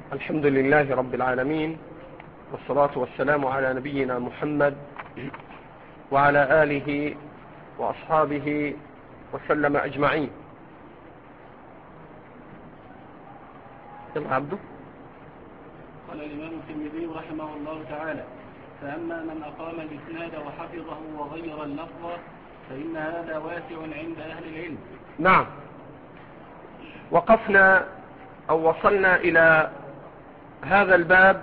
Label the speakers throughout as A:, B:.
A: الحمد لله رب العالمين، والصلاة والسلام على نبينا محمد وعلى آله وأصحابه وسلم أجمعين. عبده
B: قال الإمام الترمذي رحمه الله تعالى: فأما من أقام الإسناد وحفظه وغير اللفظ فإن هذا واسع عند أهل العلم.
A: نعم، وقفنا أو وصلنا إلى هذا الباب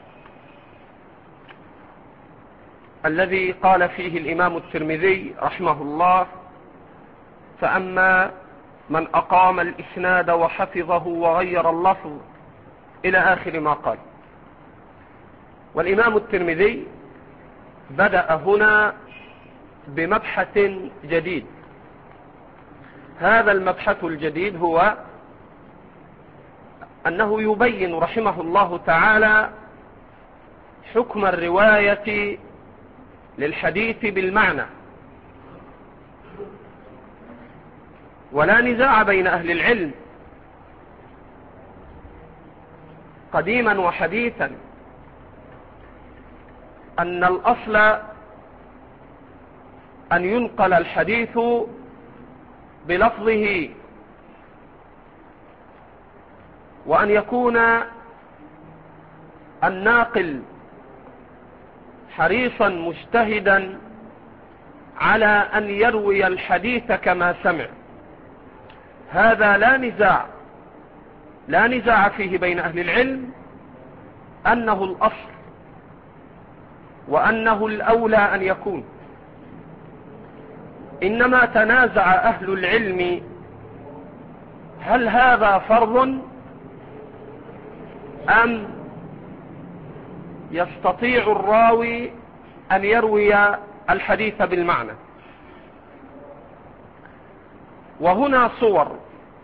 A: الذي قال فيه الإمام الترمذي رحمه الله: فأما من أقام الإسناد وحفظه وغير اللفظ، إلى آخر ما قال. والإمام الترمذي بدأ هنا بمبحث جديد. هذا المبحث الجديد هو أنه يبين رحمه الله تعالى حكم الرواية للحديث بالمعنى. ولا نزاع بين أهل العلم قديما وحديثا أن الأصل أن ينقل الحديث بلفظه، وأن يكون الناقل حريصا مجتهدا على أن يروي الحديث كما سمع. هذا لا نزاع فيه بين أهل العلم أنه الأصل وأنه الأولى أن يكون. إنما تنازع أهل العلم هل هذا فرض أم يستطيع الراوي أن يروي الحديث بالمعنى. وهنا صور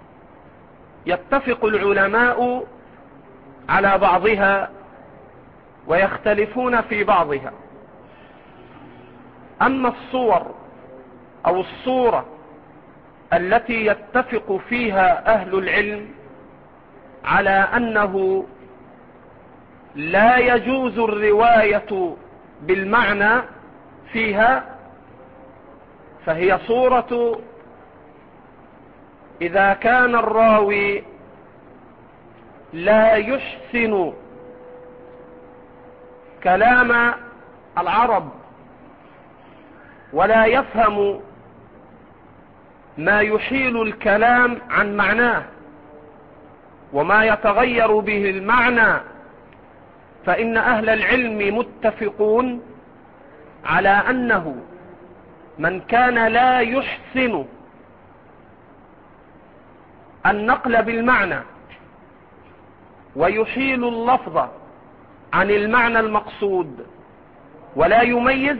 A: يتفق العلماء على بعضها ويختلفون في بعضها. أما الصور أو الصورة التي يتفق فيها أهل العلم على أنه لا يجوز الرواية بالمعنى فيها، فهي صورة إذا كان الراوي لا يحسن كلام العرب ولا يفهم ما يحيل الكلام عن معناه وما يتغير به المعنى، فإن أهل العلم متفقون على أنه من كان لا يحسن النقل بالمعنى ويحيل اللفظ عن المعنى المقصود ولا يميز،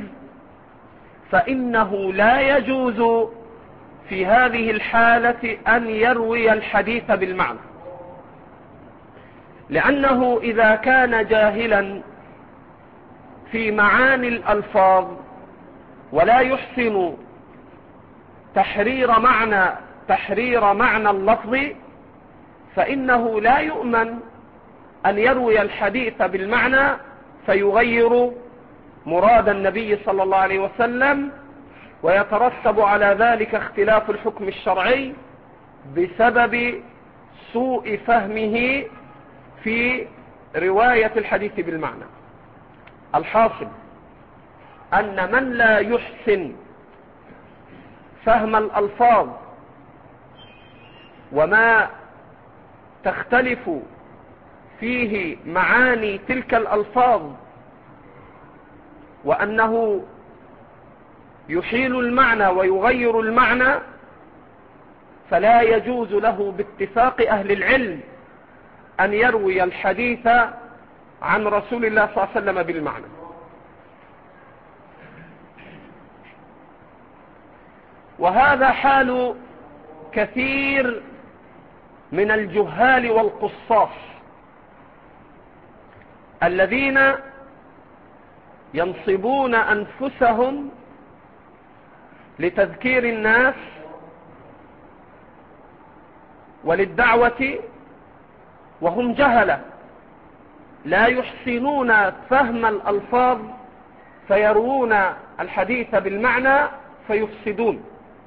A: فإنه لا يجوز في هذه الحالة أن يروي الحديث بالمعنى، لأنه إذا كان جاهلا في معاني الألفاظ ولا يحسن تحرير معنى اللفظ، فإنه لا يؤمن أن يروي الحديث بالمعنى فيغير مراد النبي صلى الله عليه وسلم، ويترتب على ذلك اختلاف الحكم الشرعي بسبب سوء فهمه في رواية الحديث بالمعنى. الحاصل أن من لا يحسن فهم الألفاظ وما تختلف فيه معاني تلك الألفاظ، وأنه يحيل المعنى ويغير المعنى، فلا يجوز له باتفاق أهل العلم أن يروي الحديث عن رسول الله صلى الله عليه وسلم بالمعنى. وهذا حال كثير من الجهال والقصاص الذين ينصبون أنفسهم لتذكير الناس وللدعوة وهم جهلة لا يحسنون فهم الألفاظ فيروون الحديث بالمعنى فيفسدون.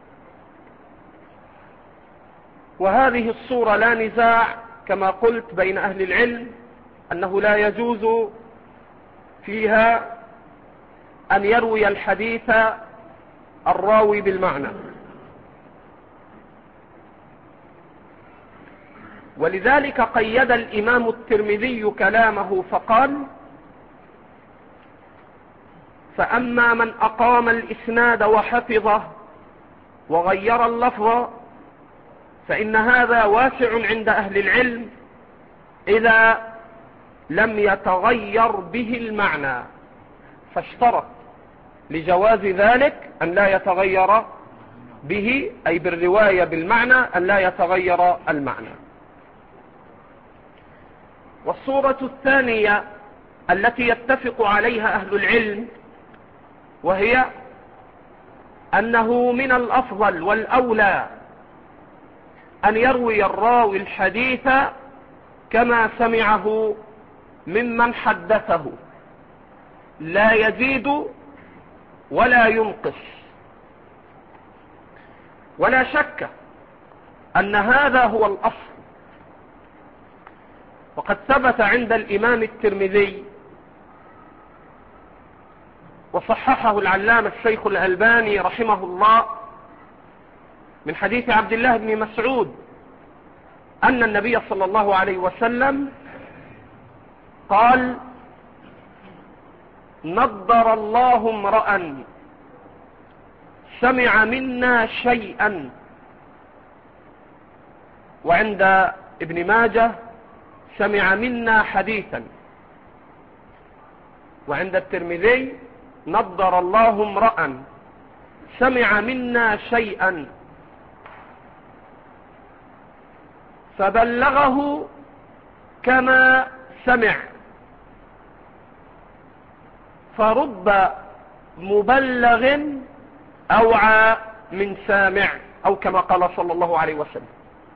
A: وهذه الصورة لا نزاع كما قلت بين أهل العلم أنه لا يجوز فيها أن يروي الحديث الراوي بالمعنى. ولذلك قيد الإمام الترمذي كلامه فقال: فأما من أقام الإسناد وحفظه وغير اللفظ فإن هذا واسع عند أهل العلم إذا لم يتغير به المعنى. فاشترط لجواز ذلك أن لا يتغير به، أي بالرواية بالمعنى أن لا يتغير المعنى. والصورة الثانية التي يتفق عليها أهل العلم وهي أنه من الأفضل والأولى أن يروي الراوي الحديث كما سمعه ممن حدثه، لا يزيد ولا ينقص. ولا شك أن هذا هو الأصل. وقد ثبت عند الإمام الترمذي وصححه العلامة الشيخ الألباني رحمه الله من حديث عبد الله بن مسعود أن النبي صلى الله عليه وسلم قال: نضر الله امرأ سمع منا شيئا. وعند ابن ماجه: سمع منا حديثا. وعند الترمذي: نضر الله امرأ سمع منا شيئا فبلغه كما سمع، فرب مبلغ أوعى من سامع، أو كما قال صلى الله عليه وسلم.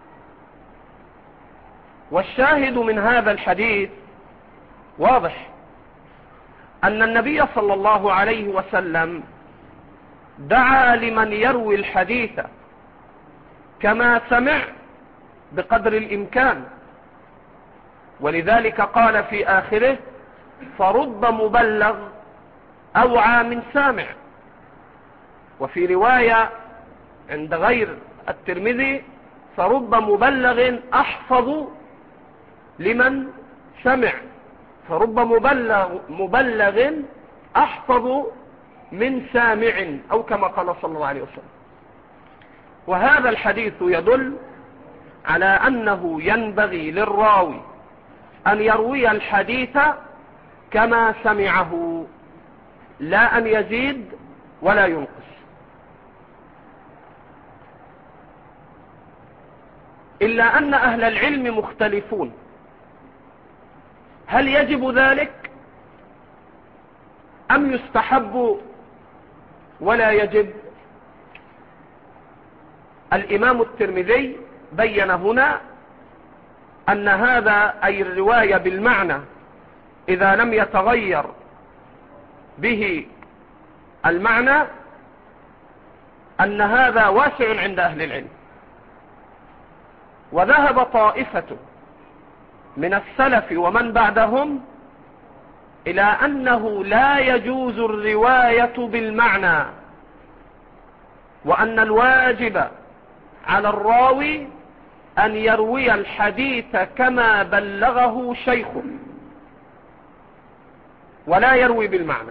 A: والشاهد من هذا الحديث واضح، أن النبي صلى الله عليه وسلم دعا لمن يروي الحديث كما سمع بقدر الإمكان، ولذلك قال في آخره: فرب مبلغ أوعى من سامع. وفي رواية عند غير الترمذي: فرب مبلغ أحفظ لمن سمع. فرب مبلغ أحفظ من سامع، أو كما قال صلى الله عليه وسلم. وهذا الحديث يدل على أنه ينبغي للراوي أن يروي الحديث كما سمعه، لا أن يزيد ولا ينقص. إلا أن أهل العلم مختلفون: هل يجب ذلك أم يستحب ولا يجب؟ الإمام الترمذي بين هنا أن هذا، أي الرواية بالمعنى إذا لم يتغير به المعنى، أن هذا واسع عند أهل العلم. وذهب طائفة من السلف ومن بعدهم إلى أنه لا يجوز الرواية بالمعنى، وأن الواجب على الراوي أن يروي الحديث كما بلغه شيخه، ولا يروي بالمعنى.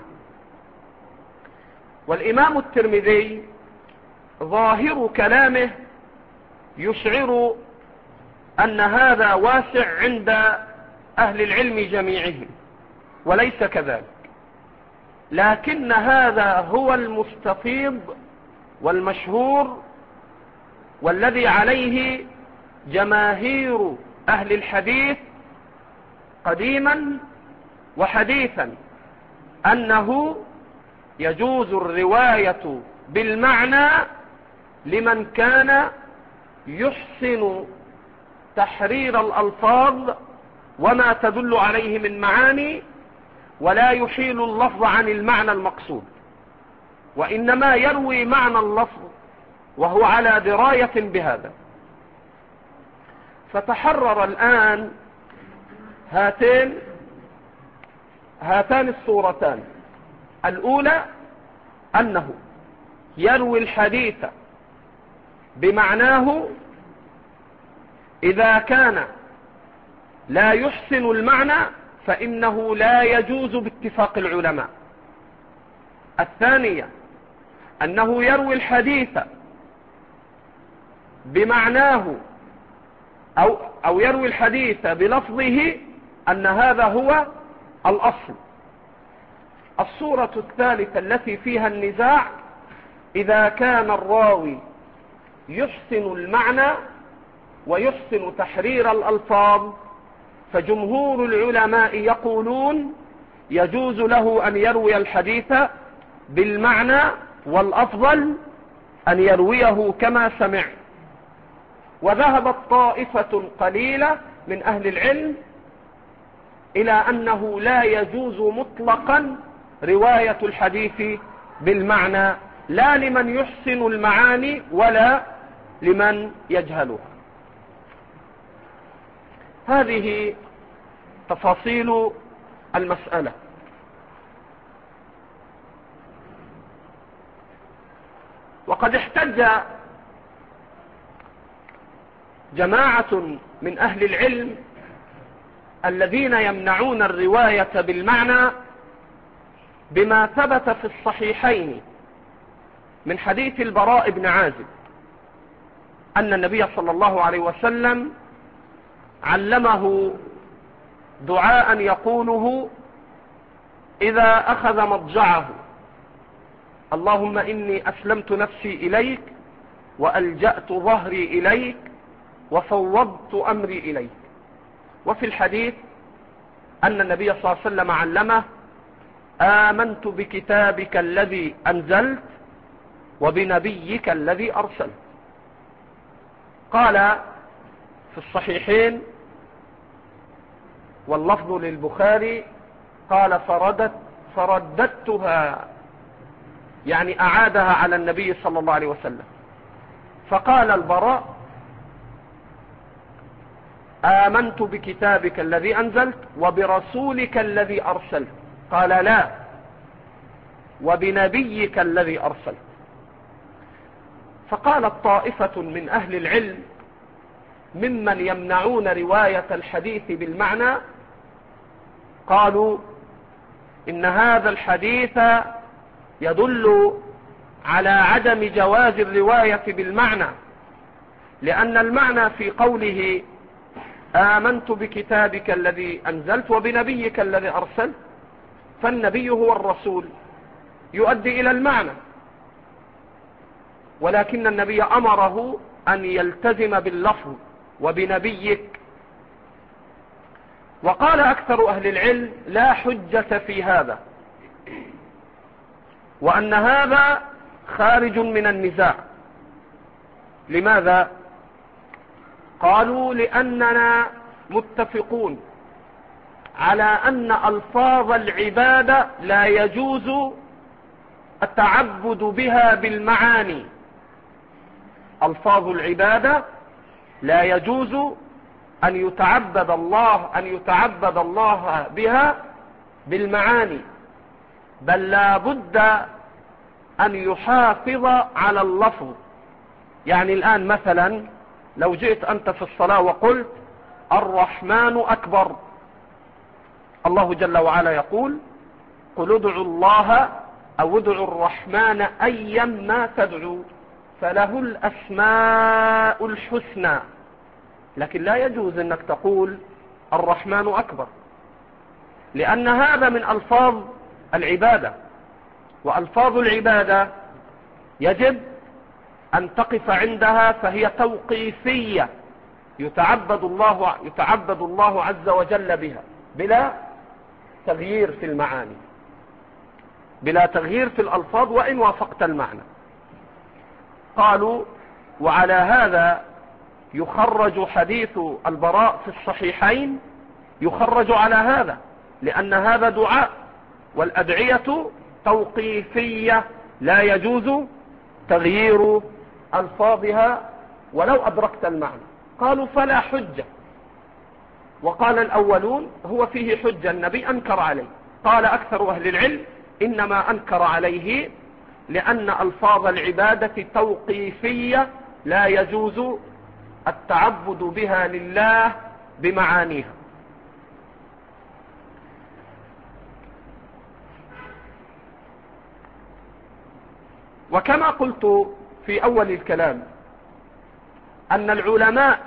A: والإمام الترمذي ظاهر كلامه يشعر أن هذا واسع عند أهل العلم جميعهم، وليس كذلك، لكن هذا هو المستفيض والمشهور والذي عليه جماهير أهل الحديث قديما وحديثا، أنه يجوز الرواية بالمعنى لمن كان يحسن تحرير الألفاظ وما تدل عليه من معاني، ولا يحيل اللفظ عن المعنى المقصود، وإنما يروي معنى اللفظ وهو على دراية بهذا. فتحرر الآن هاتان الصورتان. الأولى أنه يروي الحديث بمعناه إذا كان لا يحسن المعنى فإنه لا يجوز باتفاق العلماء. الثانية أنه يروي الحديث بمعناه أو يروي الحديث بلفظه أن هذا هو الأصل. الصورة الثالثة التي فيها النزاع إذا كان الراوي يحسن المعنى ويحسن تحرير الألفاظ، فجمهور العلماء يقولون يجوز له أن يروي الحديث بالمعنى، والأفضل أن يرويه كما سمع. وذهبت طائفة قليلة من أهل العلم إلى أنه لا يجوز مطلقا رواية الحديث بالمعنى، لا لمن يحسن المعاني ولا لمن يجهلها. هذه تفاصيل المسألة. وقد احتج جماعة من أهل العلم الذين يمنعون الرواية بالمعنى بما ثبت في الصحيحين من حديث البراء بن عازب أن النبي صلى الله عليه وسلم علمه دعاء يقوله إذا أخذ مضجعه: اللهم إني أسلمت نفسي إليك وألجأت ظهري إليك وفوضت أمري إليك. وفي الحديث أن النبي صلى الله عليه وسلم علمه: آمنت بكتابك الذي أنزلت وبنبيك الذي أرسلت. قال في الصحيحين واللفظ للبخاري قال فرددتها، يعني أعادها على النبي صلى الله عليه وسلم. فقال البراء: آمنت بكتابك الذي أنزلت وبرسولك الذي أرسلت. قال: لا، وبنبيك الذي أرسلت. فقالت طائفة من أهل العلم ممن يمنعون رواية الحديث بالمعنى، قالوا إن هذا الحديث يدل على عدم جواز الرواية بالمعنى، لأن المعنى في قوله آمنت بكتابك الذي أنزلت وبنبيك الذي أرسلت، فالنبي هو الرسول يؤدي إلى المعنى، ولكن النبي أمره أن يلتزم باللفظ وبنبيك. وقال أكثر أهل العلم لا حجة في هذا، وأن هذا خارج من النزاع. لماذا؟ قالوا لأننا متفقون على أن ألفاظ العبادة لا يجوز التعبد بها بالمعاني. ألفاظ العبادة لا يجوز أن يتعبد الله بها بالمعاني، بل لا بد أن يحافظ على اللفظ. يعني الآن مثلا لو جئت أنت في الصلاة وقلت الرحمن أكبر، الله جل وعلا يقول: قل ادعوا الله أو ادعوا الرحمن أيا ما تدعوا فله الأسماء الحسنى. لكن لا يجوز أنك تقول الرحمن أكبر، لأن هذا من ألفاظ العبادة، وألفاظ العبادة يجب أن تقف عندها، فهي توقيفية يتعبد الله عز وجل بها بلا تغيير في المعاني، بلا تغيير في الألفاظ وإن وافقت المعنى. قالوا وعلى هذا يخرج حديث البراء في الصحيحين يخرج على هذا، لأن هذا دعاء، والأدعية توقيفية لا يجوز تغيير ألفاظها ولو أدركت المعنى. قالوا فلا حجة، وقال الأولون هو فيه حجة، النبي أنكر عليه. قال أكثر أهل العلم إنما أنكر عليه لأن ألفاظ العبادة توقيفية لا يجوز التعبد بها لله بمعانيها. وكما قلت في أول الكلام أن العلماء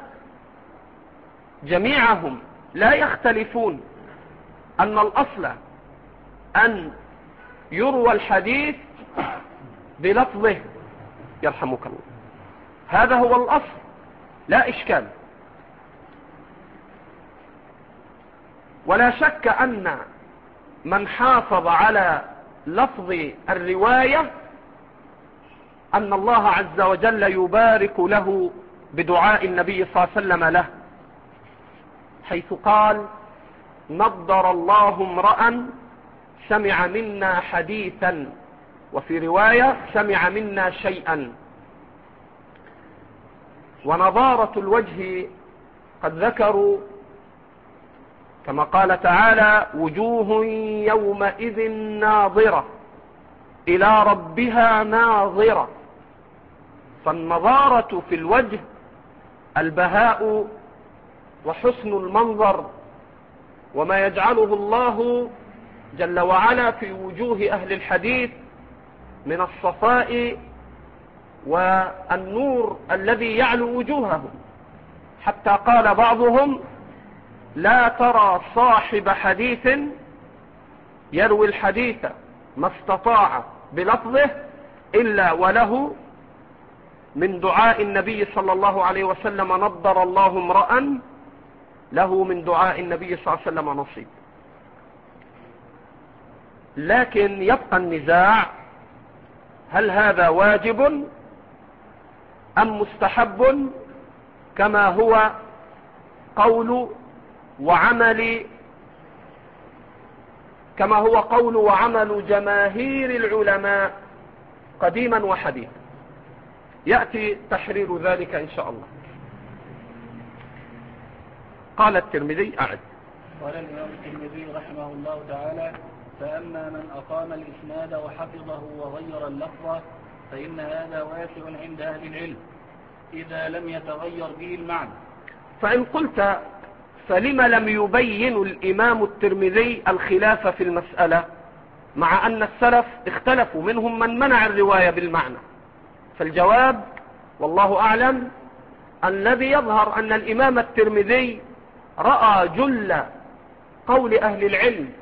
A: جميعهم لا يختلفون أن الأصل أن يروى الحديث بلفظه، يرحمك الله، هذا هو الأصل لا إشكال. ولا شك أن من حافظ على لفظ الرواية أن الله عز وجل يبارك له بدعاء النبي صلى الله عليه وسلم له، حيث قال: نضر الله امرأ سمع منا حديثا، وفي رواية سمع منا شيئا. ونضارة الوجه قد ذكروا كما قال تعالى: وجوه يومئذ ناظرة إلى ربها ناظرة. فالنضارة في الوجه البهاء وحسن المنظر، وما يجعله الله جل وعلا في وجوه أهل الحديث من الصفاء والنور الذي يعلو وجوههم، حتى قال بعضهم: لا ترى صاحب حديث يروي الحديث ما استطاع بلفظه إلا وله من دعاء النبي صلى الله عليه وسلم نضر الله امرأ له من دعاء النبي صلى الله عليه وسلم نصيب. لكن يبقى النزاع: هل هذا واجب أم مستحب، كما هو قول وعمل جماهير العلماء قديما وحديثا. يأتي تحرير ذلك إن شاء الله. قال الترمذي: أعد.
B: قال الإمام الترمذي رحمه الله تعالى: فأما من أقام الإسناد وحفظه وغير اللفظ فإن هذا واسع عند أهل العلم إذا لم يتغير به المعنى.
A: فإن قلت فلم لم يبين الإمام الترمذي الخلاف في المسألة، مع أن السلف اختلفوا، منهم من منع الرواية بالمعنى؟ فالجواب والله أعلم الذي يظهر أن الإمام الترمذي رأى جل قول أهل العلم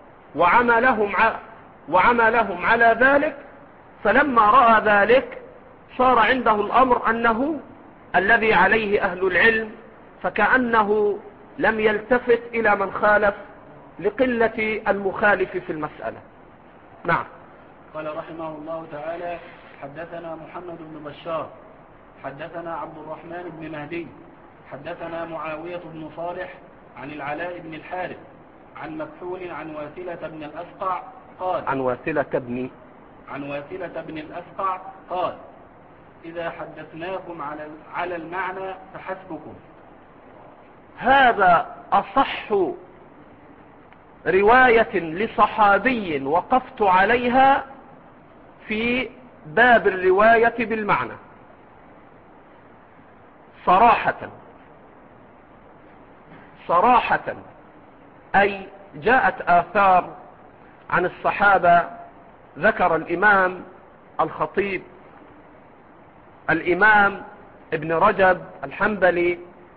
A: وعملهم على ذلك، فلما رأى ذلك صار عنده الأمر أنه الذي عليه أهل العلم، فكأنه لم يلتفت إلى من خالف لقلة المخالف في المسألة. نعم.
B: قال رحمه الله تعالى: حدثنا محمد بن بشار حدثنا عبد الرحمن بن مهدي حدثنا معاوية بن صالح عن العلاء بن الحارث عن مكحول عن واثلة بن الأسقع قال:
A: عن واثلة بن الأسقع قال: إذا حدثناكم على المعنى فحسبكم. هذا أصح رواية لصحابي وقفت عليها في باب الرواية بالمعنى صراحة، أي جاءت آثار عن الصحابة. ذكر الإمام الخطيب الإمام ابن رجب الحنبلي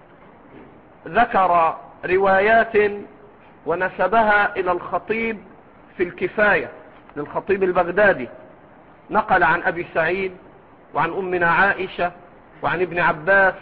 A: ذكر روايات ونسبها إلى الخطيب في الكفاية للخطيب البغدادي، نقل عن أبي سعيد وعن أمنا عائشة وعن ابن عباس،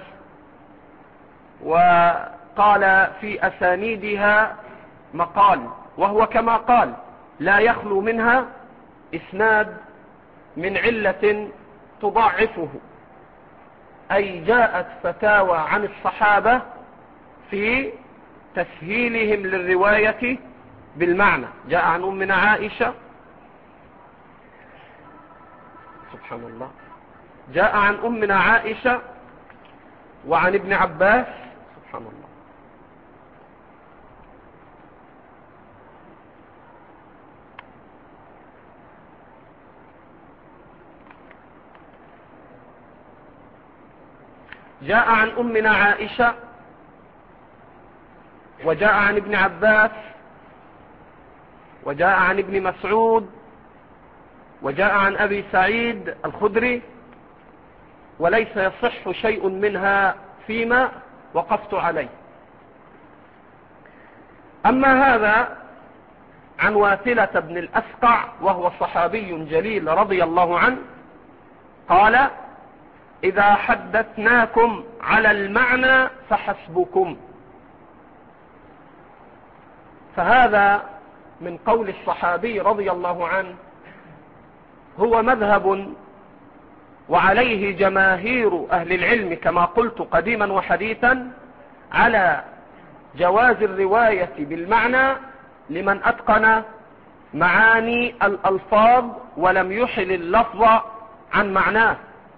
A: وقال في أسانيدها مقال، وهو كما قال لا يخلو منها إسناد من علة تضاعفه، أي جاءت فتاوى عن الصحابة في تسهيلهم للرواية بالمعنى. جاء عن أمنا عائشة، سبحان الله، جاء عن أمنا عائشة وعن ابن عباس، سبحان الله، جاء عن أمنا عائشة وجاء عن ابن عباس وجاء عن ابن مسعود وجاء عن أبي سعيد الخدري، وليس يصح شيء منها فيما وقفت عليه. أما هذا عن واثلة بن الأسقع وهو صحابي جليل رضي الله عنه، قال: إذا حدثناكم على المعنى فحسبكم. فهذا من قول الصحابي رضي الله عنه هو مذهب وعليه جماهير أهل العلم كما قلت قديما وحديثا، على جواز الرواية بالمعنى لمن أتقن معاني الألفاظ ولم يحل اللفظ عن معناه.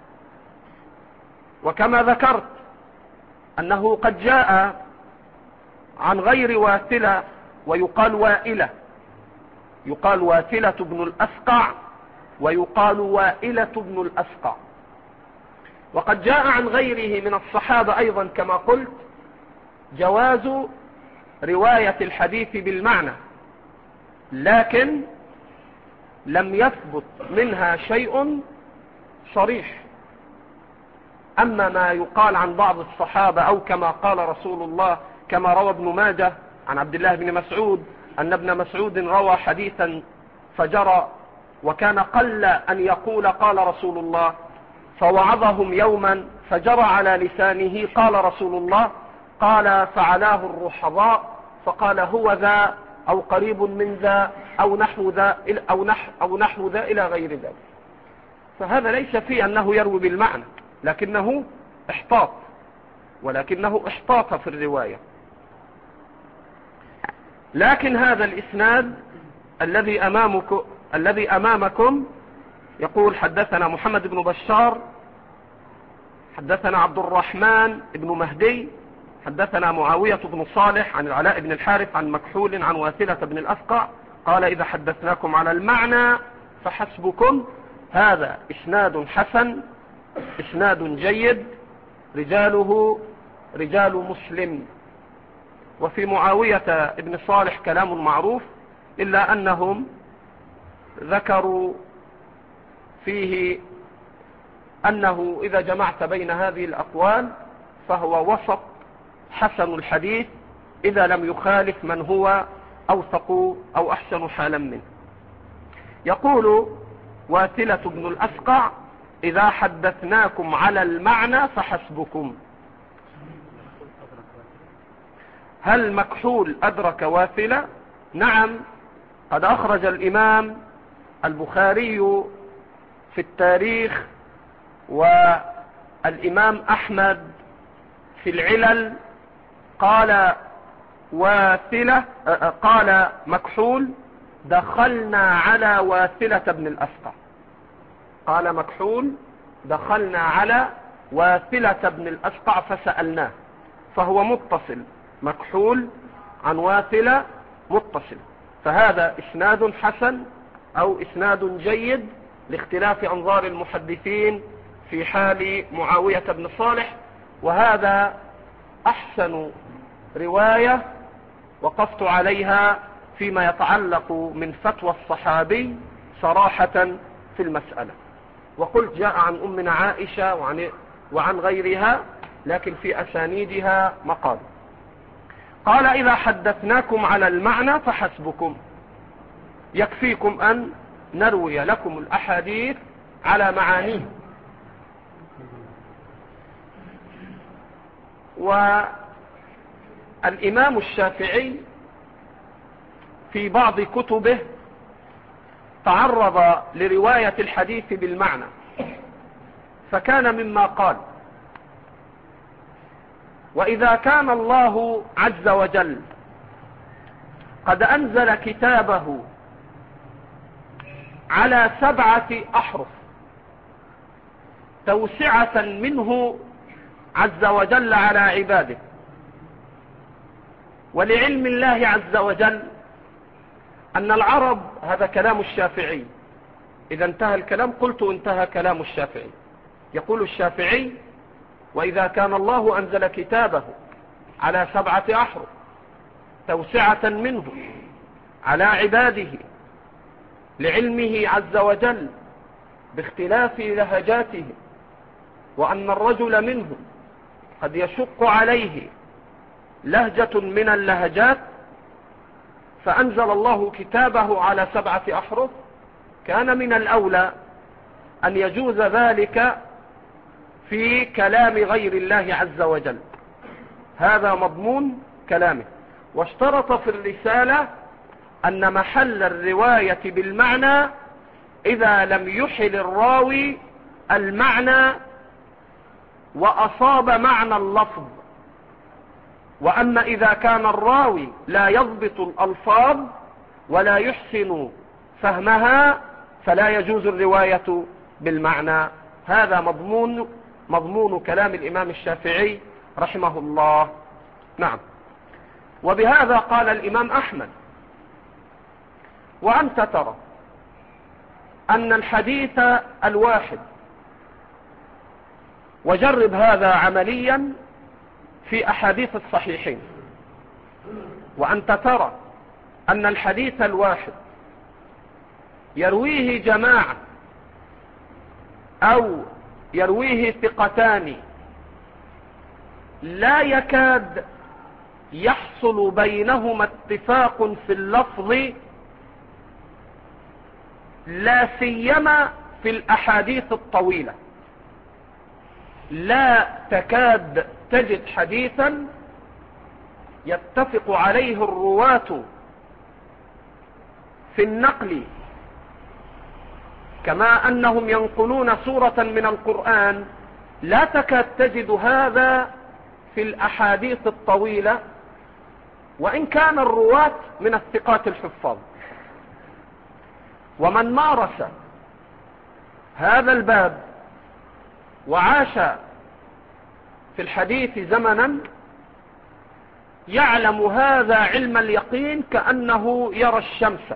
A: وكما ذكرت أنه قد جاء عن غير واثلة ويقال وائلة، يقال واثلة بن الأسقع ويقال وائلة بن الأسقع. وقد جاء عن غيره من الصحابة أيضا كما قلت جواز رواية الحديث بالمعنى، لكن لم يثبت منها شيء صريح. أما ما يقال عن بعض الصحابة أو كما قال رسول الله، كما روى ابن ماجه عن عبد الله بن مسعود أن ابن مسعود روى حديثا فجرى، وكان قل أن يقول قال رسول الله، فوعظهم يوما فجرى على لسانه قال رسول الله، قال فعلاه الرحضاء فقال هو ذا أو قريب من ذا أو نحو ذا أو نحو ذا إلى غير ذلك. فهذا ليس فيه أنه يروي بالمعنى، لكنه احتاط في الرواية. لكن هذا الإسناد الذي أمامكم يقول: حدثنا محمد بن بشار، حدثنا عبد الرحمن بن مهدي، حدثنا معاوية بن صالح عن العلاء بن الحارث عن مكحول عن واثلة بن الأسقع قال: إذا حدثناكم على المعنى فحسبكم. هذا إسناد حسن، إسناد جيد، رجاله رجال مسلم. وفي معاوية بن صالح كلام معروف، إلا أنهم ذكروا فيه أنه إذا جمعت بين هذه الأقوال فهو وسط حسن الحديث إذا لم يخالف من هو أوثق أو أحسن حالا منه. يقول واثلة بن الأسقع: إذا حدثناكم على المعنى فحسبكم. هل مكحول أدرك واثلة؟ نعم، قد أخرج الإمام البخاري في التاريخ والإمام أحمد في العلل قال قال مكحول: دخلنا على واثلة بن الأسقع. قال مكحول: دخلنا على واثلة بن الأسقع فسألناه. فهو متصل، مكحول عن واثلة متصل. فهذا إسناد حسن أو إسناد جيد لاختلاف أنظار المحدثين في حال معاوية بن صالح. وهذا أحسن رواية وقفت عليها فيما يتعلق من فتوى الصحابي صراحة في المسألة. وقلت جاء عن أمنا عائشة وعن غيرها، لكن في أسانيدها مقال. قال: إذا حدثناكم على المعنى فحسبكم. يكفيكم أن نروي لكم الأحاديث على معانيه. والإمام الشافعي في بعض كتبه تعرض لرواية الحديث بالمعنى، فكان مما قال: وإذا كان الله عز وجل قد أنزل كتابه على 7 أحرف توسعة منه عز وجل على عباده، ولعلم الله عز وجل أن العرب، هذا كلام الشافعي، إذا انتهى الكلام قلت انتهى كلام الشافعي. يقول الشافعي: وإذا كان الله أنزل كتابه على 7 أحرف توسعة منه على عباده لعلمه عز وجل باختلاف لهجاته، وأن الرجل منهم قد يشق عليه لهجة من اللهجات، فأنزل الله كتابه على 7 أحرف، كان من الأولى أن يجوز ذلك في كلام غير الله عز وجل. هذا مضمون كلامه. واشترط في الرسالة أن محل الرواية بالمعنى إذا لم يحل الراوي المعنى وأصاب معنى اللفظ، وأما إذا كان الراوي لا يضبط الألفاظ ولا يحسن فهمها فلا يجوز الرواية بالمعنى. هذا مضمون كلام الإمام الشافعي رحمه الله. نعم. وبهذا قال الإمام أحمد: وأنت ترى أن الحديث الواحد، وجرب هذا عمليا في أحاديث الصحيحين، وأنت ترى أن الحديث الواحد يرويه جماعة أو يرويه ثقتان لا يكاد يحصل بينهما اتفاق في اللفظ، لا سيما في الأحاديث الطويلة. لا تكاد تجد حديثا يتفق عليه الرواة في النقل كما أنهم ينقلون سورة من القرآن، لا تكاد تجد هذا في الأحاديث الطويلة، وإن كان الرواة من الثقات الحفاظ. ومن مارس هذا الباب وعاش في الحديث زمنا يعلم هذا علم اليقين كأنه يرى الشمس.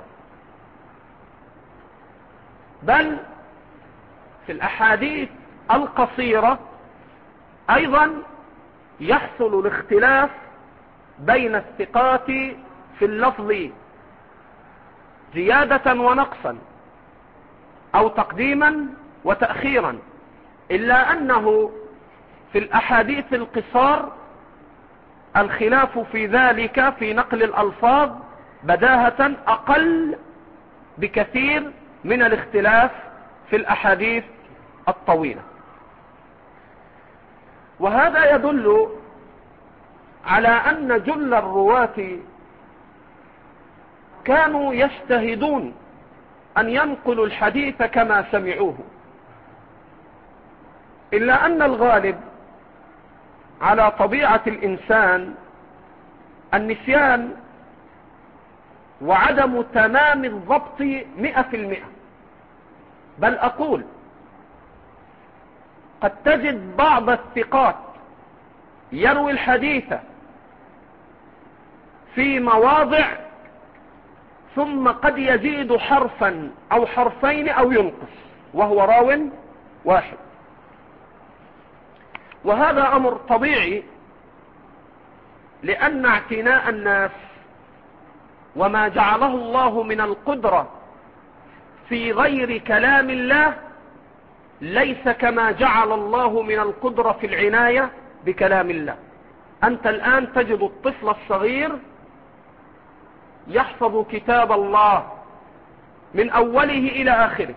A: بل في الأحاديث القصيرة أيضا يحصل الاختلاف بين الثقات في اللفظ زيادة ونقصا أو تقديما وتأخيرا، إلا أنه في الأحاديث القصار الخلاف في ذلك في نقل الألفاظ بداهة أقل بكثير من الاختلاف في الأحاديث الطويلة. وهذا يدل على أن جل الرواة كانوا يجتهدون أن ينقلوا الحديث كما سمعوه، إلا أن الغالب على طبيعة الإنسان النسيان وعدم تمام الضبط 100%. بل أقول قد تجد بعض الثقات يروي الحديث في مواضع ثم قد يزيد حرفا أو حرفين أو ينقص وهو راو واحد. وهذا أمر طبيعي، لأن اعتناء الناس وما جعله الله من القدرة في غير كلام الله ليس كما جعل الله من القدرة في العناية بكلام الله. أنت الآن تجد الطفل الصغير يحفظ كتاب الله من أوله إلى آخره،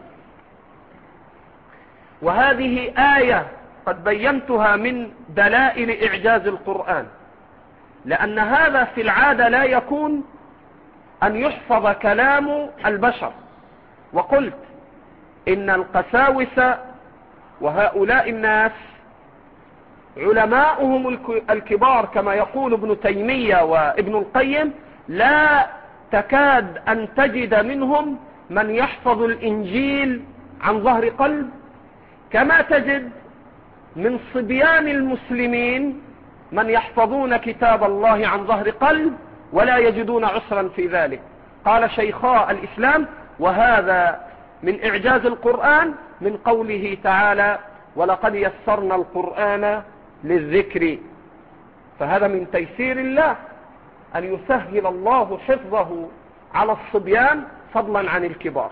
A: وهذه آية قد بينتها من دلائل إعجاز القرآن، لأن هذا في العادة لا يكون أن يحفظ كلام البشر. وقلت إن القساوسة وهؤلاء الناس علماؤهم الكبار كما يقول ابن تيمية وابن القيم لا تكاد أن تجد منهم من يحفظ الإنجيل عن ظهر قلب، كما تجد من صبيان المسلمين من يحفظون كتاب الله عن ظهر قلب ولا يجدون عسرا في ذلك. قال شيخاء الإسلام: وهذا من إعجاز القرآن من قوله تعالى: ولقد يسرنا القرآن للذكر. فهذا من تيسير الله أن يسهل الله حفظه على الصبيان فضلا عن الكبار،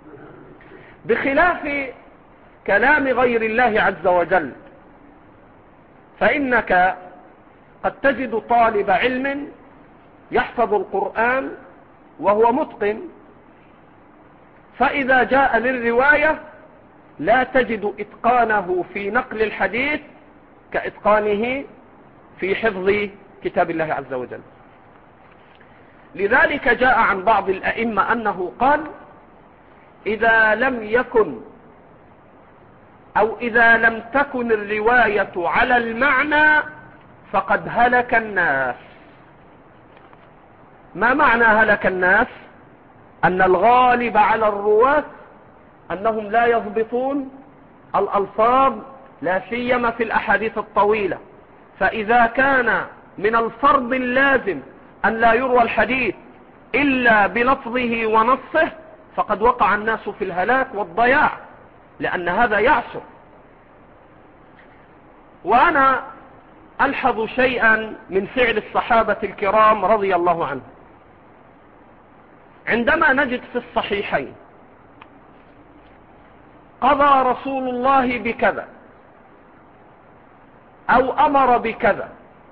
A: بخلاف كلام غير الله عز وجل. فإنك قد تجد طالب علم يحفظ القرآن وهو متقن، فإذا جاء للرواية لا تجد إتقانه في نقل الحديث كإتقانه في حفظ كتاب الله عز وجل. لذلك جاء عن بعض الأئمة أنه قال: إذا لم يكن أو إذا لم تكن الرواية على المعنى فقد هلك الناس. ما معنى هلك الناس؟ أن الغالب على الرواة أنهم لا يضبطون الألفاظ، لا سيما في الأحاديث الطويلة. فإذا كان من الفرض اللازم أن لا يروى الحديث إلا بلفظه ونصه فقد وقع الناس في الهلاك والضياع، لأن هذا يعسر. وأنا ألحظ شيئا من فعل الصحابة الكرام رضي الله عنهم. عندما نجد في الصحيحين: قضى رسول الله بكذا، أو أمر بكذا،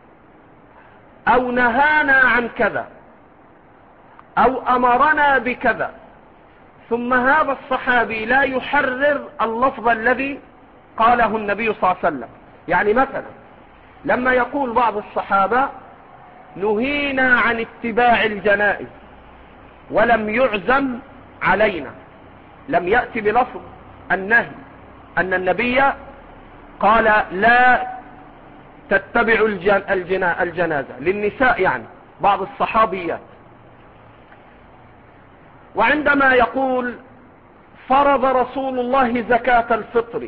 A: أو نهانا عن كذا، أو أمرنا بكذا، ثم هذا الصحابي لا يحرر اللفظ الذي قاله النبي صلى الله عليه وسلم. يعني مثلا لما يقول بعض الصحابة: نهينا عن اتباع الجنائز ولم يعزم علينا، لم يأتي بلفظ النهي، أن النبي قال لا تتبعوا الجنازة للنساء، يعني بعض الصحابيات. وعندما يقول: فرض رسول الله زكاة الفطر،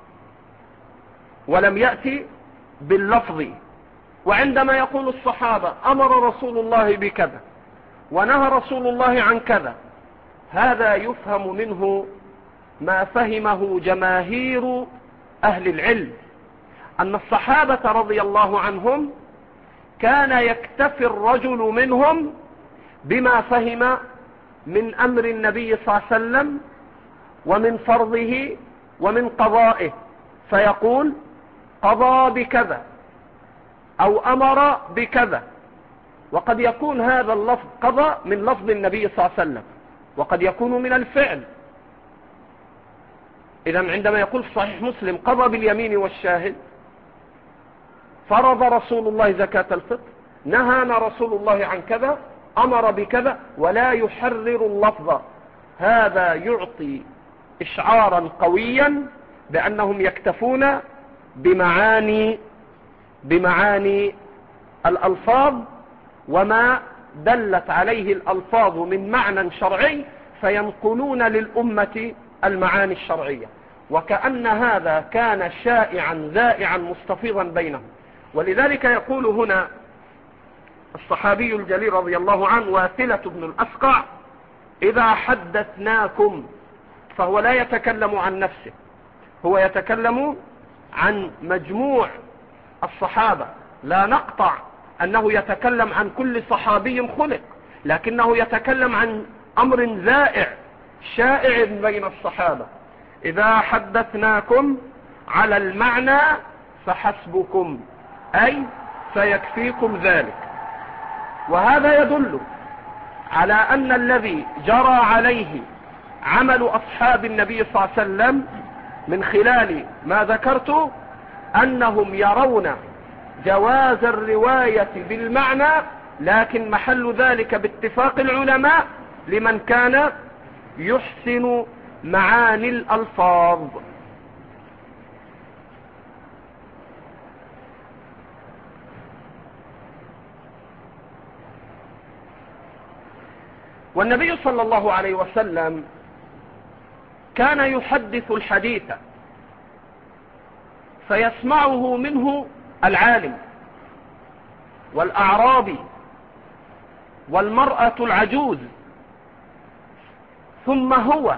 A: ولم يأتي باللفظ. وعندما يقول الصحابة: أمر رسول الله بكذا ونهى رسول الله عن كذا، هذا يفهم منه ما فهمه جماهير أهل العلم، أن الصحابة رضي الله عنهم كان يكتفي الرجل منهم بما فهم من أمر النبي صلى الله عليه وسلم ومن فرضه ومن قضائه، فيقول: قضى بكذا أو أمر بكذا. وقد يكون هذا اللفظ قضى من لفظ النبي صلى الله عليه وسلم، وقد يكون من الفعل. إذن عندما يقول في صحيح مسلم: قضى باليمين والشاهد، فرض رسول الله زكاة الفطر، نهانا رسول الله عن كذا، أمر بكذا، ولا يحرر اللفظ، هذا يعطي إشعارا قويا بأنهم يكتفون بمعاني الألفاظ وما دلت عليه الألفاظ من معنى شرعي، فينقلون للأمة المعاني الشرعية. وكأن هذا كان شائعا ذائعا مستفيضا بينهم. ولذلك يقول هنا الصحابي الجليل رضي الله عنه واثلة بن الأسقع: إذا حدثناكم، فهو لا يتكلم عن نفسه، هو يتكلم عن مجموع الصحابة. لا نقطع أنه يتكلم عن كل صحابي خلق، لكنه يتكلم عن أمر ذائع شائع بين الصحابة. إذا حدثناكم على المعنى فحسبكم، أي فيكفيكم ذلك. وهذا يدل على أن الذي جرى عليه عمل أصحاب النبي صلى الله عليه وسلم من خلال ما ذكرت أنهم يرون جواز الرواية بالمعنى، لكن محل ذلك باتفاق العلماء لمن كان يحسن معاني الألفاظ. والنبي صلى الله عليه وسلم كان يحدث الحديث فيسمعه منه العالم والأعرابي والمرأة العجوز، ثم هو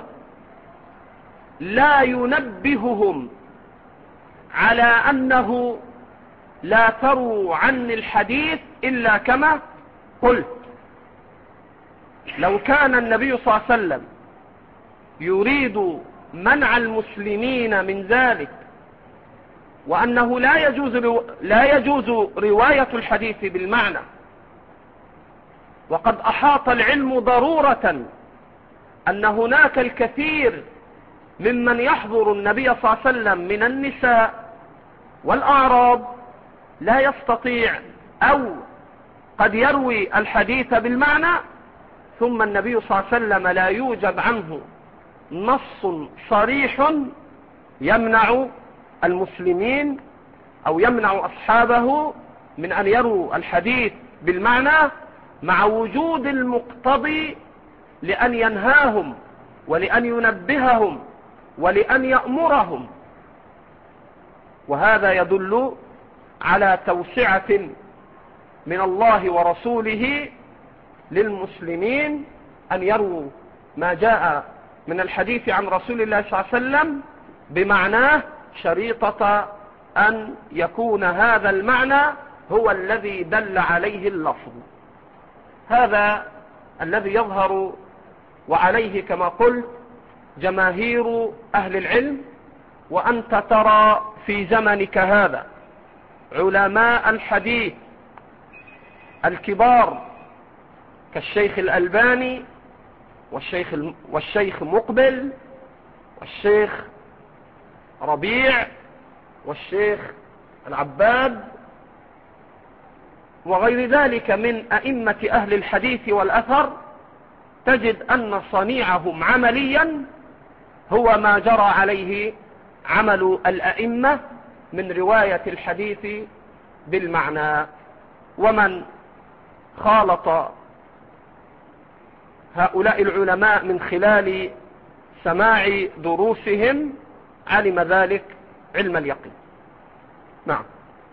A: لا ينبههم على أنه لا تروا عني الحديث إلا كما قلت. لو كان النبي صلى الله عليه وسلم يريد منع المسلمين من ذلك، وأنه لا يجوز رواية الحديث بالمعنى، وقد أحاط العلم ضرورة أن هناك الكثير ممن يحضر النبي صلى الله عليه وسلم من النساء والأعراب لا يستطيع أو قد يروي الحديث بالمعنى، ثم النبي صلى الله عليه وسلم لا يوجد عنه نص صريح يمنع المسلمين أو يمنع أصحابه من أن يروا الحديث بالمعنى، مع وجود المقتضي لأن ينهاهم ولأن ينبههم ولأن يأمرهم. وهذا يدل على توسعة من الله ورسوله للمسلمين أن يروا ما جاء من الحديث عن رسول الله صلى الله عليه وسلم بمعناه، شريطة أن يكون هذا المعنى هو الذي دل عليه اللفظ. هذا الذي يظهر وعليه كما قلت جماهير أهل العلم. وأنت ترى في زمنك هذا علماء الحديث الكبار كالشيخ الألباني والشيخ مقبل والشيخ ربيع والشيخ العباد وغير ذلك من أئمة أهل الحديث والأثر، تجد أن صنيعهم عمليا هو ما جرى عليه عمل الأئمة من رواية الحديث بالمعنى. ومن خالط هؤلاء العلماء من خلال سماع دروسهم علم ذلك علم اليقين. نعم.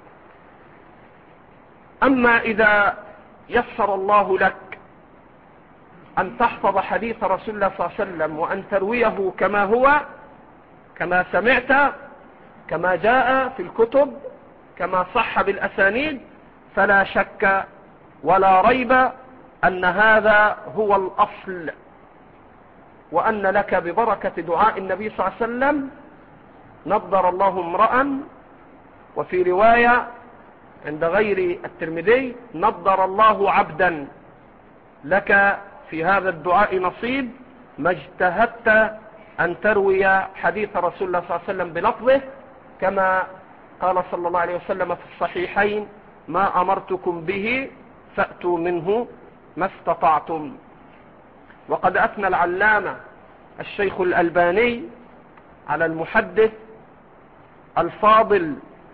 A: أما إذا يسر الله لك أن تحفظ حديث رسول الله صلى الله عليه وسلم وأن ترويه كما هو، كما سمعت، كما جاء في الكتب، كما صح بالأسانيد، فلا شك ولا ريب أن هذا هو الأصل، وأن لك ببركة دعاء النبي صلى الله عليه وسلم نضر الله امرأ، وفي رواية عند غير الترمذي نضر الله عبدا لك في هذا الدعاء نصيب ما اجتهدت أن تروي حديث رسول الله صلى الله عليه وسلم بلفظه، كما قال صلى الله عليه وسلم في الصحيحين: ما أمرتكم به فأتوا منه ما استطعتم. وقد أثنى العلامة الشيخ الألباني على المحدث الفاضل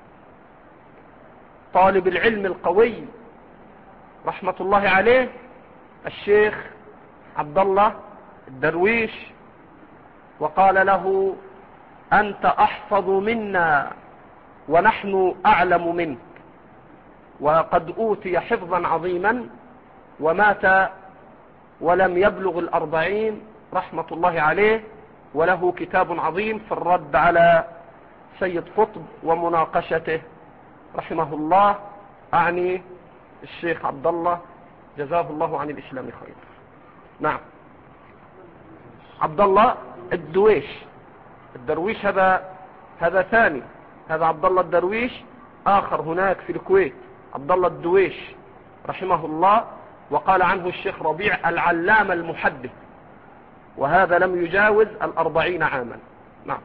A: طالب العلم القوي رحمة الله عليه الشيخ عبد الله الدرويش، وقال له: أنت أحفظ منا ونحن أعلم منك. وقد أوتي حفظا عظيما ومات ولم يبلغ 40 رحمة الله عليه، وله كتاب عظيم في الرد على سيد قطب ومناقشته رحمه الله، أعني الشيخ عبد الله جزاه الله عن الإسلام خير. نعم. عبد الله الدرويش هذا ثاني، هذا عبد الله الدرويش آخر هناك في الكويت، عبد الله الدويش رحمه الله، وقال عنه الشيخ ربيع العلامة المحدث، وهذا لم يجاوز 40 عاما. نعم.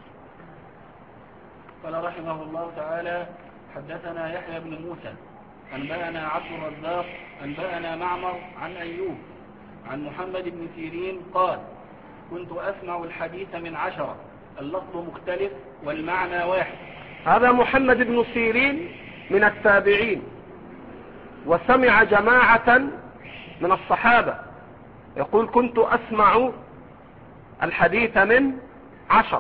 B: قال رحمه الله تعالى: حدثنا يحيى بن موسى أنبأنا عبد الرزاق أنبأنا معمر عن أيوب عن محمد بن سيرين قال: كنت أسمع الحديث من 10 اللفظ مختلف والمعنى واحد.
A: هذا محمد بن سيرين من التابعين، وسمع جماعة من الصحابة يقول كنت أسمع الحديث من 10.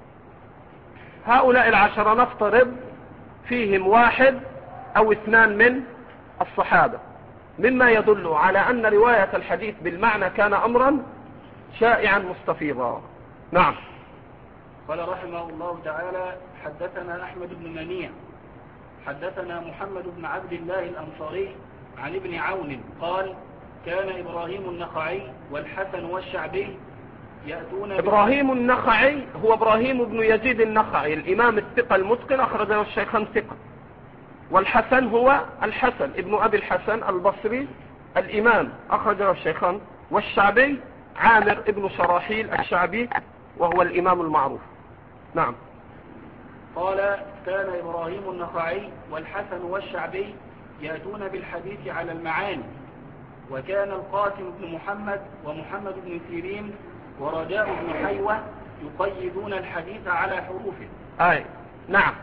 A: هؤلاء 10 نفترض فيهم 1 أو 2 من الصحابة، مما يدل على أن رواية الحديث بالمعنى كان أمرا شائعا مستفيضا. نعم.
B: قال رحمه الله تعالى: حدثنا أحمد بن منيع حدثنا محمد بن عبد الله الأنصاري عن ابن عون قال: كان إبراهيم النخعي والحسن والشعبي يأتون
A: إبراهيم النخعي هو إبراهيم بن يزيد النخعي الإمام الثقة المتقن، أخرج له الشيخان ثقة. والحسن هو الحسن ابن أبي الحسن البصري الإمام، أخرج له الشيخان. والشعبي عامر ابن شراحيل الشعبي وهو الإمام المعروف. نعم.
B: قال: كان إبراهيم النخعي والحسن والشعبي يأتون بالحديث على المعاني، وكان القاسم بن محمد ومحمد بن سيرين ورجاء بن حيوة يقيدون الحديث على حروفه.
A: أي نعم.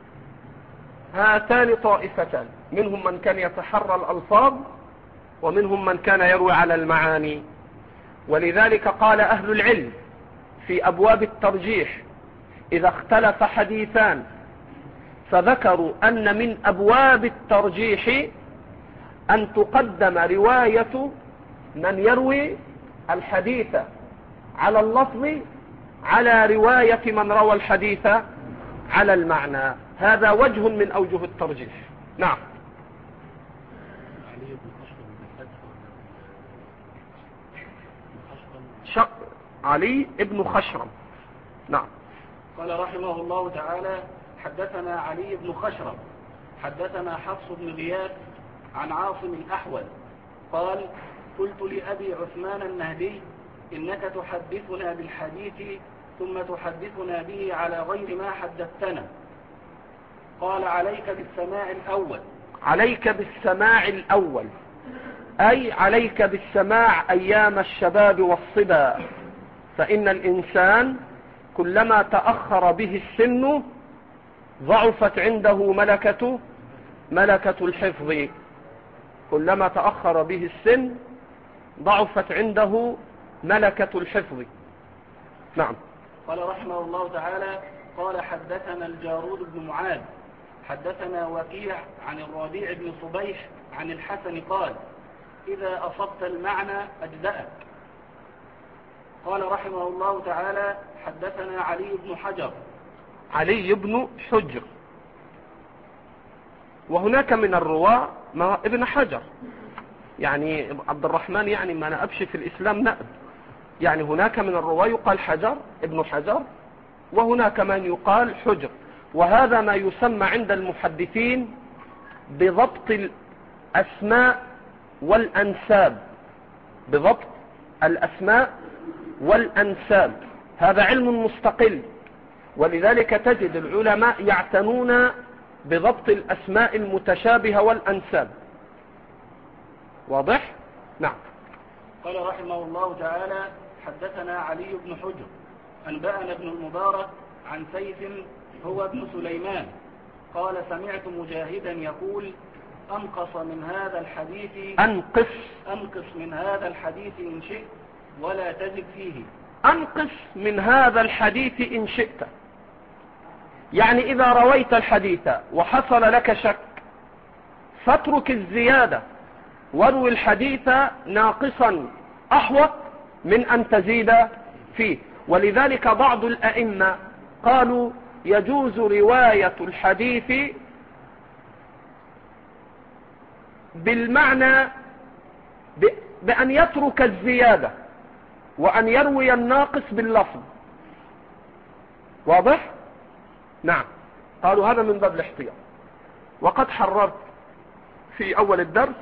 A: هاتان طائفتان، منهم من كان يتحرى الألفاظ ومنهم من كان يروي على المعاني. ولذلك قال أهل العلم في أبواب الترجيح إذا اختلف حديثان فذكروا أن من أبواب الترجيح أن تقدم رواية من يروي الحديث على اللفظ على رواية من روى الحديث على المعنى. هذا وجه من أوجه الترجيح. نعم. علي ابن خشرم. نعم.
B: قال رحمه الله تعالى: حدثنا علي بن خشرم حدثنا حفص بن غياث عن عاصم الأحول قال: قلت لأبي عثمان النهدي: إنك تحدثنا بالحديث ثم تحدثنا به على غير ما حدثتنا. قال: عليك بالسماع الأول.
A: عليك بالسماع الأول أي عليك بالسماع أيام الشباب والصبا، فإن الإنسان كلما تأخر به السن ضعفت عنده ملكة الحفظ. كلما تأخر به السن ضعفت عنده ملكة الحفظ. نعم.
B: قال رحمه الله تعالى: قال: حدثنا الجارود بن معاذ حدثنا وكيع عن الربيع بن صبيح عن الحسن قال: إذا أصبت المعنى أجزأك. قال رحمه الله تعالى: حدثنا
A: علي بن حجر. وهناك من الرواة ابن حجر، يعني عبد الرحمن يعني ما نأبش في الإسلام نأب، يعني هناك من الرواة يقال حجر ابن حجر، وهناك من يقال حجر. وهذا ما يسمى عند المحدثين بضبط الأسماء والأنساب. بضبط الأسماء والأنساب هذا علم مستقل، ولذلك تجد العلماء يعتنون بضبط الأسماء المتشابهة والأنساب. واضح؟ نعم.
B: قال رحمه الله تعالى: حدثنا علي بن حجر أنبأنا ابن المبارك عن سيف هو ابن سليمان قال: سمعت مجاهدا يقول: أنقص من هذا الحديث إن شئت ولا تزد فيه.
A: أنقص من هذا الحديث إن شئت، يعني إذا رويت الحديث وحصل لك شك فاترك الزيادة واروي الحديث ناقصا أحوط من أن تزيد فيه. ولذلك بعض الأئمة قالوا يجوز رواية الحديث بالمعنى بأن يترك الزيادة وأن يروي الناقص باللفظ. واضح؟ نعم. قالوا هذا من باب الاحتياط. وقد حررت في أول الدرس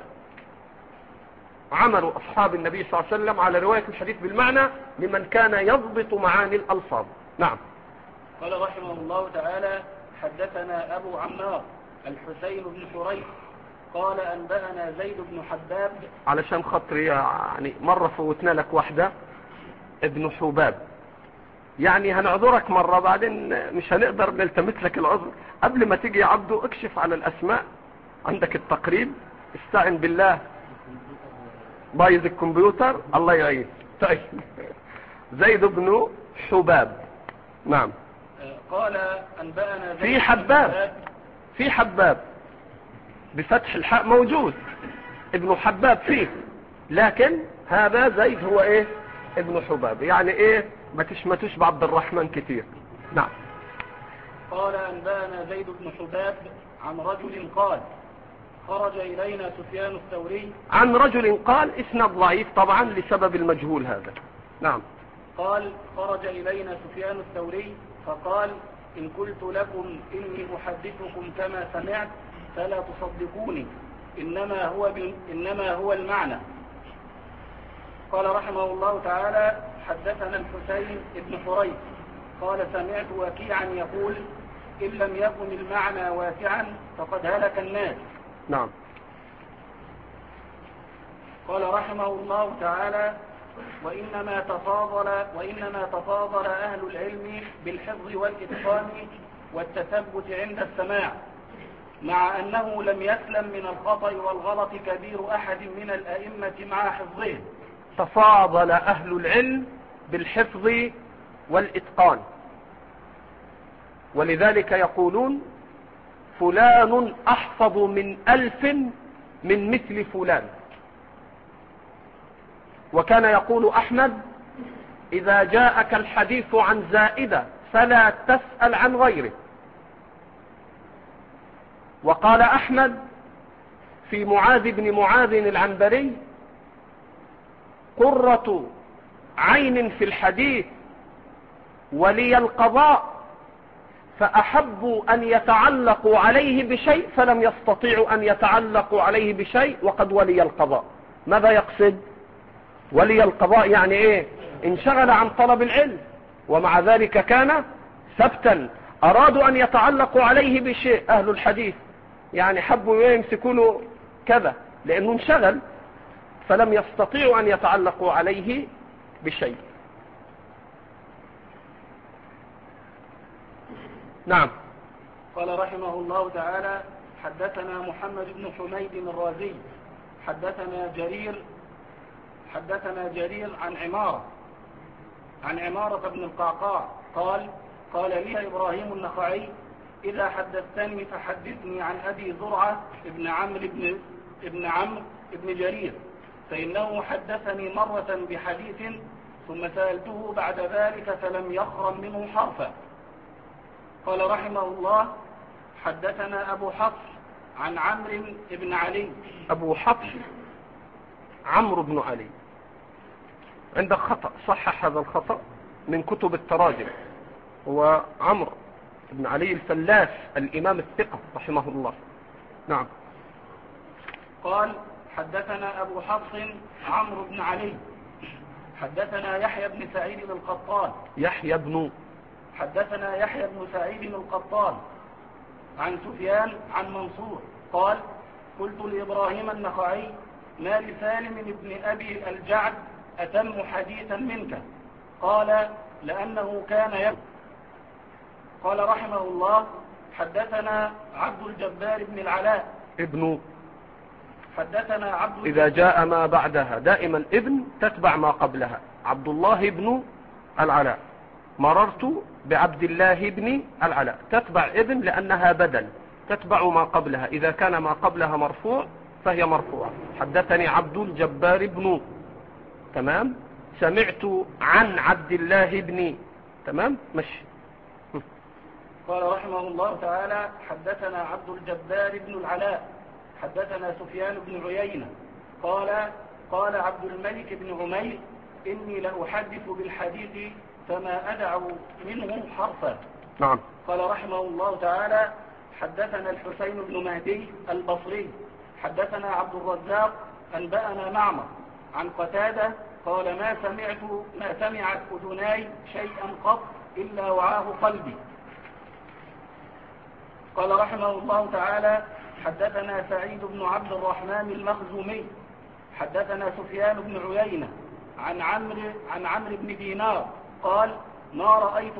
A: عمل أصحاب النبي صلى الله عليه وسلم على رواية الحديث بالمعنى لمن كان يضبط معاني الألفاظ. نعم.
B: قال رحمه الله تعالى: حدثنا أبو عمار الحسين بن حريث قال: أنبأنا زيد بن حباب.
A: علشان خاطري يعني مرة فوتنا لك واحدة ابن حباب، يعني هنعذرك مرة بعدين مش هنقدر نلتمس لك العذر. قبل ما تيجي يا عبدو اكشف على الأسماء، عندك التقريب، استعن بالله. بايظ الكمبيوتر، الله يعين. طيب زيد بن حباب. نعم.
B: قال أنبأنا
A: في حباب بفتح الحاء موجود، ابن حباب فيه، لكن هذا زيد هو ايه؟ ابن حباب، يعني ايه؟ ما تشمتوش بعبد الرحمن كتير. نعم.
B: قال أنبأنا زيد بن حباب عن رجل قال خرج إلينا سفيان الثوري.
A: عن رجل قال اسناد ضعيف طبعا لسبب المجهول هذا. نعم.
B: قال خرج إلينا سفيان الثوري فقال إن قلت لكم إني أحدثكم كما سمعت فلا تصدقوني، إنما هو المعنى. قال رحمه الله تعالى حدثنا الحسين بن حريث قال سمعت وكيعا يقول إن لم يكن المعنى واسعا فقد هلك الناس.
A: نعم.
B: قال رحمه الله تعالى وإنما تفاضل أهل العلم بالحفظ والإتقان والتثبت عند السماع، مع أنه لم يسلم من الخطأ والغلط كبير أحد من الأئمة مع حفظه.
A: تفاضل أهل العلم بالحفظ والإتقان، ولذلك يقولون فلان أحفظ من 1000 من مثل فلان. وكان يقول أحمد إذا جاءك الحديث عن زائدة فلا تسأل عن غيره. وقال أحمد في معاذ بن معاذ العنبري قرة عين في الحديث ولي القضاء، فأحبوا أن يتعلقوا عليه بشيء فلم يستطيعوا أن يتعلقوا عليه بشيء وقد ولي القضاء. ماذا يقصد؟ ولي القضاء يعني ايه؟ انشغل عن طلب العلم، ومع ذلك كان ثبتا. أرادوا أن يتعلقوا عليه بشيء أهل الحديث، يعني حبوا يمسكونه كذا لأنه انشغل، فلم يستطيعوا أن يتعلقوا عليه بشيء. نعم.
B: قال رحمه الله تعالى حدثنا محمد بن حميد الرازي حدثنا جرير عن عمارة بن القعقاع قال لي إبراهيم النخعي إذا حدثتني فحدثني عن أبي زرعة ابن عمرو ابن جرير، فإنه حدثني مرة بحديث ثم سألته بعد ذلك فلم يخرم منه حرفا. قال رحمه الله حدثنا أبو حفص عن عمرو بن علي.
A: أبو حفص عمرو بن علي، عندك خطأ، صحح هذا الخطأ من كتب التراجم، هو عمرو بن علي الفلاس الإمام الثقة رحمه الله. نعم.
B: قال حدثنا أبو حفص عمرو بن علي حدثنا يحيى بن سعيد القطان حدثنا يحيى بن سعيد القطان عن سفيان عن منصور قال قلت لإبراهيم النخعي ما لسالم بن أبي الجعد أتم حديثا منك؟ قال لأنه كان يبكي. قال رحمه الله حدثنا عبد الجبار بن العلاء حدثنا عبد
A: إذا جاء ما بعدها دائما ابن تتبع ما قبلها. عبد الله بن العلاء، مررت بعبد الله بن العلاء، تتبع ابن لأنها بدل، تتبع ما قبلها، إذا كان ما قبلها مرفوع فهي مرفوعة. حدثني عبد الجبار بن، تمام، سمعت عن عبد الله بن، تمام، مشي.
B: قال رحمه الله تعالى حدثنا عبد الجبار بن العلاء حدثنا سفيان بن عيينة قال عبد الملك بن عمير إني لأحدث بالحديث فما أدع منه حرفا.
A: نعم.
B: قال رحمه الله تعالى حدثنا الحسين بن مهدي البصري حدثنا عبد الرزاق أنبأنا معمر عن قتادة قال ما سمعت أذناي شيئا قط إلا وعاه قلبي. قال رحمه الله تعالى حدثنا سعيد بن عبد الرحمن المخزومي حدثنا سفيان بن عيينة عن عمرو بن دينار قال ما رأيت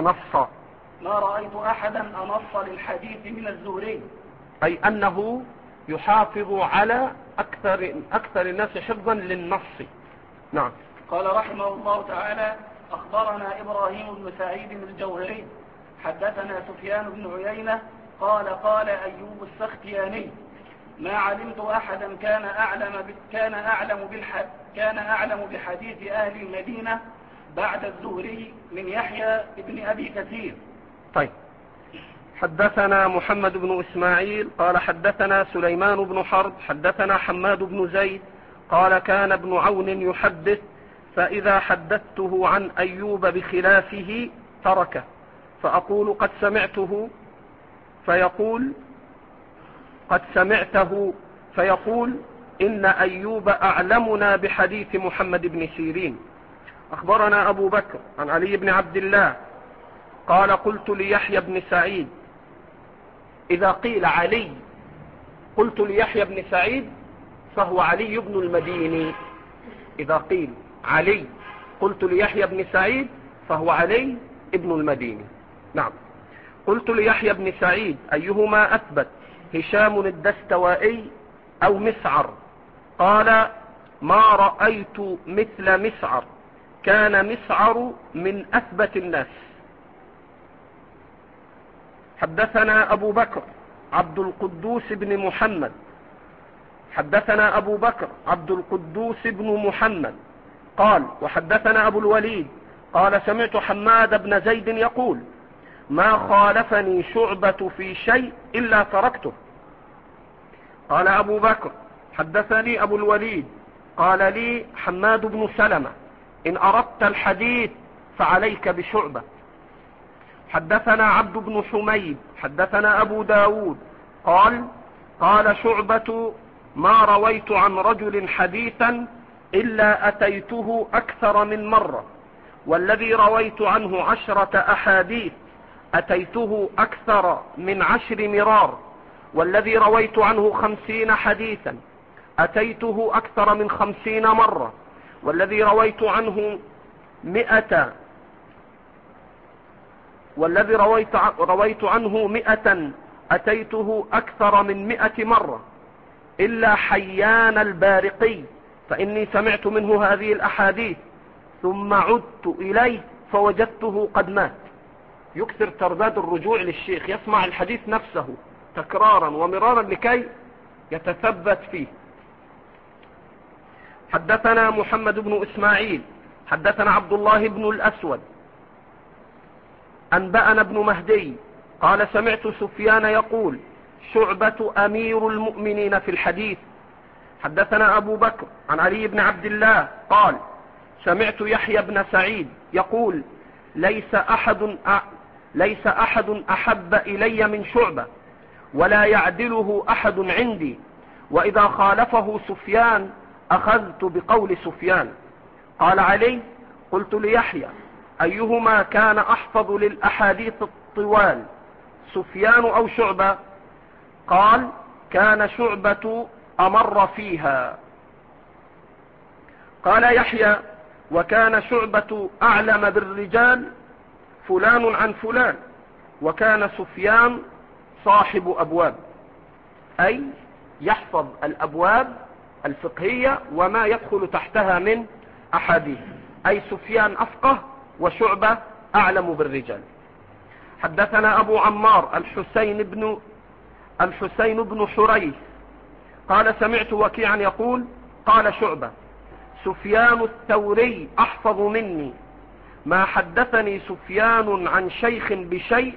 B: أحدا أنص للحديث من الزهري،
A: أي أنه يحافظ على أكثر الناس حفظا للنص. نعم.
B: قال رحمه الله تعالى: أخبرنا إبراهيم بن سعيد الجوهري حدثنا سفيان بن عيينة قال قال أيوب السختياني: ما علمت أحدا كان أعلم بحديث أهل المدينة بعد الزهري من يحيى بن أبي كثير.
A: طيب. حدثنا محمد بن إسماعيل قال حدثنا سليمان بن حرب حدثنا حماد بن زيد قال كان ابن عون يحدث فإذا حدثته عن أيوب بخلافه تركه فأقول قد سمعته فيقول إن أيوب أعلمنا بحديث محمد بن سيرين. أخبرنا أبو بكر عن علي بن عبد الله قال قلت ليحيى بن سعيد، إذا قيل علي قلت ليحيى بن سعيد فهو علي بن المديني. إذا قيل علي قلت ليحيى بن سعيد فهو علي بن المديني. نعم. قلت ليحيى بن سعيد أيهما أثبت، هشام الدستوائي أو مسعر؟ قال ما رأيت مثل مسعر، كان مسعر من أثبت الناس. حدثنا أبو بكر عبد القدوس بن محمد حدثنا أبو بكر عبد القدوس بن محمد قال وحدثنا أبو الوليد قال سمعت حماد بن زيد يقول ما خالفني شعبة في شيء إلا تركته. قال أبو بكر حدثني أبو الوليد قال لي حماد بن سلمة إن أردت الحديث فعليك بشعبة. حدثنا عبد بن حميد حدثنا أبو داود قال شعبة ما رويت عن رجل حديثا إلا أتيته أكثر من مرة، والذي رويت عنه 10 أحاديث أتيته أكثر من 10 مرار، والذي رويت عنه 50 حديثا أتيته أكثر من 50 مرة، والذي رويت عنه 100 أتيته أكثر من 100 مرة، إلا حيان البارقي فإني سمعت منه هذه الأحاديث ثم عدت إليه فوجدته قد مات. يكثر ترداد الرجوع للشيخ، يسمع الحديث نفسه تكرارا ومرارا لكي يتثبت فيه. حدثنا محمد بن إسماعيل حدثنا عبد الله بن الأسود أنبأنا ابن مهدي قال سمعت سفيان يقول شعبة أمير المؤمنين في الحديث. حدثنا أبو بكر عن علي بن عبد الله قال سمعت يحيى بن سعيد يقول ليس أحد أحب إلي من شعبة ولا يعدله أحد عندي، وإذا خالفه سفيان أخذت بقول سفيان. قال علي قلت ليحيى أيهما كان أحفظ للأحاديث الطوال، سفيان أو شعبة؟ قال كان شعبة أمر فيها. قال يحيى وكان شعبة أعلم بالرجال فلان عن فلان، وكان سفيان صاحب أبواب، أي يحفظ الأبواب الفقهية وما يدخل تحتها من أحاديث، أي سفيان أفقه وشعبة أعلم بالرجال. حدثنا أبو عمار الحسين بن حريث قال سمعت وكيعا يقول قال شعبة سفيان الثوري أحفظ مني، ما حدثني سفيان عن شيخ بشيء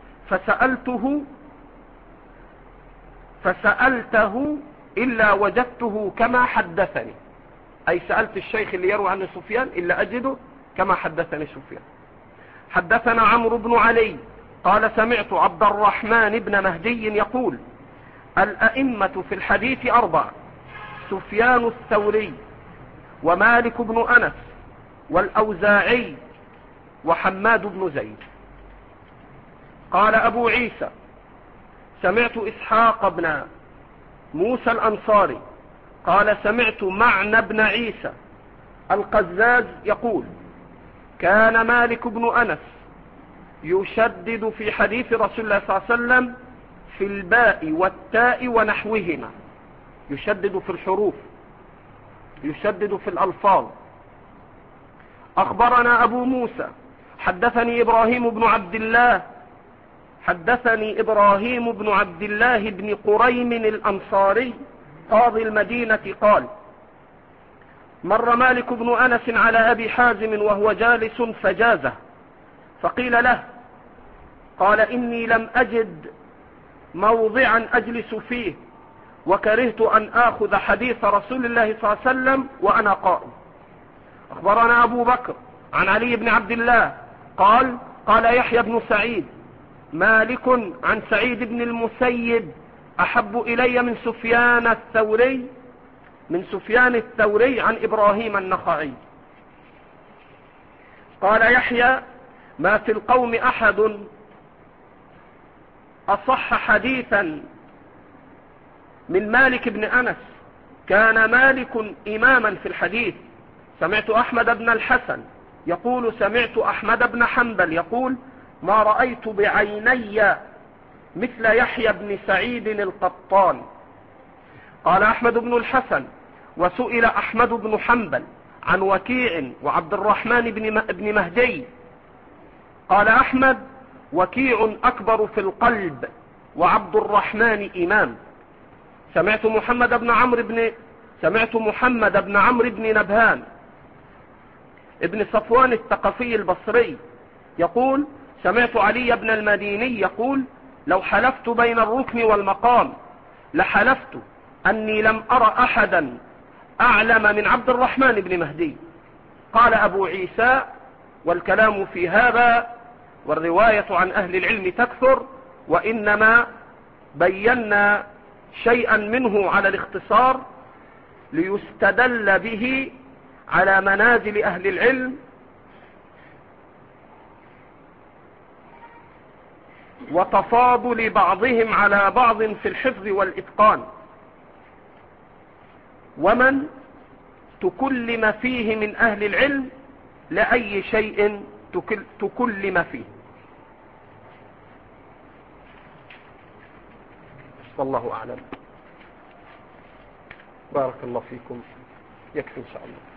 A: فسألته إلا وجدته كما حدثني، أي سألت الشيخ اللي يروي عن سفيان إلا أجده كما حدثني سفيان. حدثنا عمرو بن علي قال سمعت عبد الرحمن بن مهدي يقول الأئمة في الحديث 4: سفيان الثوري ومالك بن أنس والأوزاعي وحماد بن زيد. قال أبو عيسى سمعت إسحاق بن موسى الأنصاري قال سمعت معنى بن عيسى القزاز يقول كان مالك بن أنس يشدد في حديث رسول الله صلى الله عليه وسلم في الباء والتاء ونحوهما، يشدد في الحروف، يشدد في الألفاظ. أخبرنا أبو موسى حدثني إبراهيم بن عبد الله بن قريم الأنصاري قاضي المدينة قال: مر مالك بن أنس على أبي حازم وهو جالس فجازه، فقيل له، قال: إني لم أجد موضعا أجلس فيه وكرهت أن آخذ حديث رسول الله صلى الله عليه وسلم وأنا قائم. أخبرنا أبو بكر عن علي بن عبد الله قال: قال يحيى بن سعيد: مالك عن سعيد بن المسيب أحب إلي من سفيان الثوري عن إبراهيم النخعي. قال يحيى: ما في القوم أحد أصح حديثا من مالك بن أنس، كان مالك إماما في الحديث. سمعت أحمد بن الحسن يقول: سمعت أحمد بن حنبل يقول: ما رأيت بعيني مثل يحيى بن سعيد القطان. قال أحمد بن الحسن: وسئل أحمد بن حنبل عن وكيع وعبد الرحمن بن مهدي. قال أحمد: وكيع أكبر في القلب وعبد الرحمن إمام. سمعت محمد بن عمرو بن نبهان ابن صفوان الثقفي البصري يقول: سمعت علي بن المديني يقول: لو حلفت بين الركن والمقام لحلفت أني لم أرى أحدا أعلم من عبد الرحمن بن مهدي. قال أبو عيسى: والكلام في هذا والرواية عن أهل العلم تكثر، وإنما بينا شيئا منه على الاختصار ليستدل به على منازل أهل العلم وتفاضل بعضهم على بعض في الحفظ والإتقان، ومن تكلم فيه من أهل العلم لأي شيء تكلم فيه. والله أعلم. بارك الله فيكم. يكفي إن شاء الله.